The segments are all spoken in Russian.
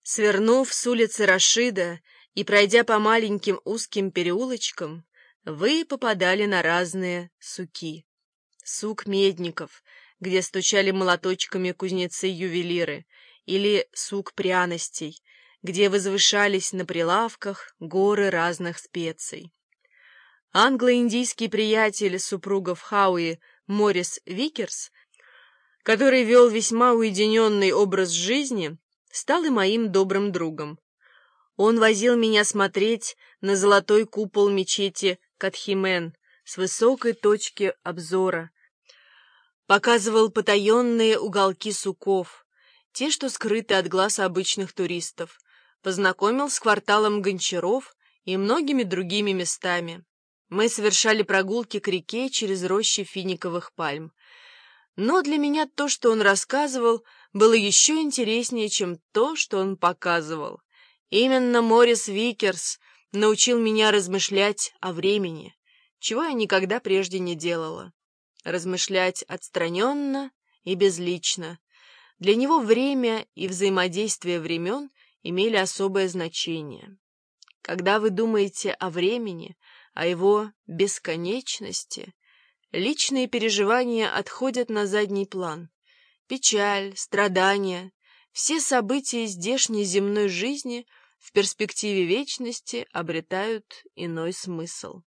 Свернув с улицы Рашида и пройдя по маленьким узким переулочкам, вы попадали на разные суки. Сук Медников, где стучали молоточками кузнецы-ювелиры, или сук пряностей, где возвышались на прилавках горы разных специй. Англо-индийский приятель супругов Хауи Морис Викерс, который вел весьма уединенный образ жизни, стал и моим добрым другом. Он возил меня смотреть на золотой купол мечети Катхимен с высокой точки обзора, показывал потаенные уголки суков, те, что скрыты от глаз обычных туристов, познакомил с кварталом Гончаров и многими другими местами. Мы совершали прогулки к реке через рощи финиковых пальм. Но для меня то, что он рассказывал, было еще интереснее, чем то, что он показывал. Именно Морис Викерс научил меня размышлять о времени, чего я никогда прежде не делала. Размышлять отстраненно и безлично. Для него время и взаимодействие времен имели особое значение. Когда вы думаете о времени, о его бесконечности, личные переживания отходят на задний план. Печаль, страдания, все события здешней земной жизни в перспективе вечности обретают иной смысл.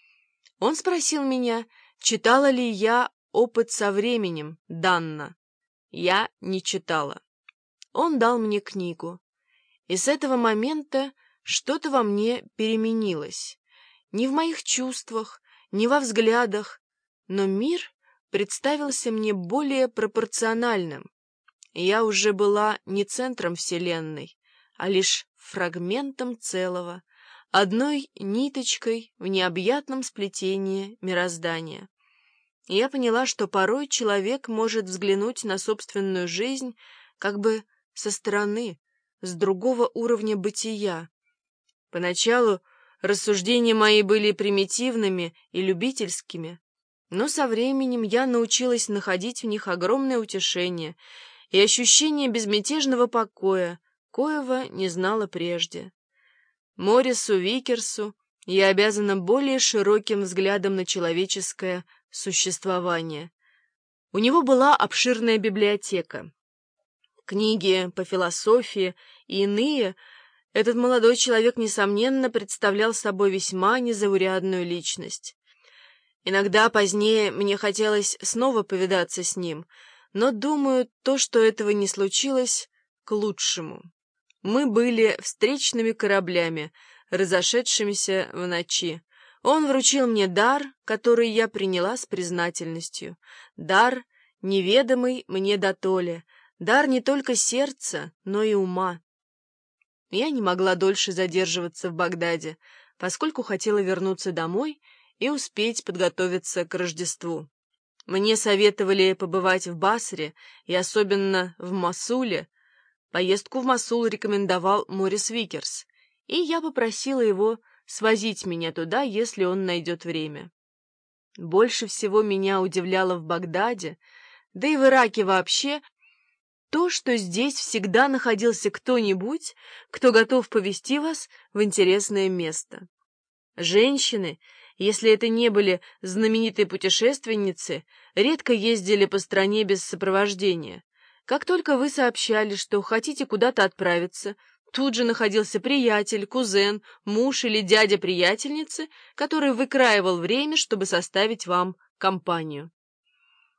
Он спросил меня, читала ли я «Опыт со временем» Данна. Я не читала. Он дал мне книгу. И с этого момента что-то во мне переменилось. Не в моих чувствах, не во взглядах, но мир представился мне более пропорциональным. Я уже была не центром Вселенной, а лишь фрагментом целого, одной ниточкой в необъятном сплетении мироздания. Я поняла, что порой человек может взглянуть на собственную жизнь как бы со стороны, с другого уровня бытия. Поначалу рассуждения мои были примитивными и любительскими, но со временем я научилась находить в них огромное утешение и ощущение безмятежного покоя, коего не знала прежде. Морису Викерсу я обязана более широким взглядом на человеческое существование. У него была обширная библиотека. Книги по философии и иные. Этот молодой человек, несомненно, представлял собой весьма незаурядную личность. Иногда позднее мне хотелось снова повидаться с ним, но, думаю, то, что этого не случилось, к лучшему. Мы были встречными кораблями, разошедшимися в ночи. Он вручил мне дар, который я приняла с признательностью. Дар, неведомый мне дотоле, дар не только сердца, но и ума. Я не могла дольше задерживаться в Багдаде, поскольку хотела вернуться домой и успеть подготовиться к Рождеству. Мне советовали побывать в Басре и особенно в Мосуле. Поездку в Мосул рекомендовал Морис Викерс, и я попросила его свозить меня туда, если он найдет время. Больше всего меня удивляло в Багдаде, да и в Ираке вообще, то, что здесь всегда находился кто-нибудь, кто готов повести вас в интересное место. Женщины, если это не были знаменитые путешественницы, редко ездили по стране без сопровождения. Как только вы сообщали, что хотите куда-то отправиться, тут же находился приятель, кузен, муж или дядя приятельницы, который выкраивал время, чтобы составить вам компанию.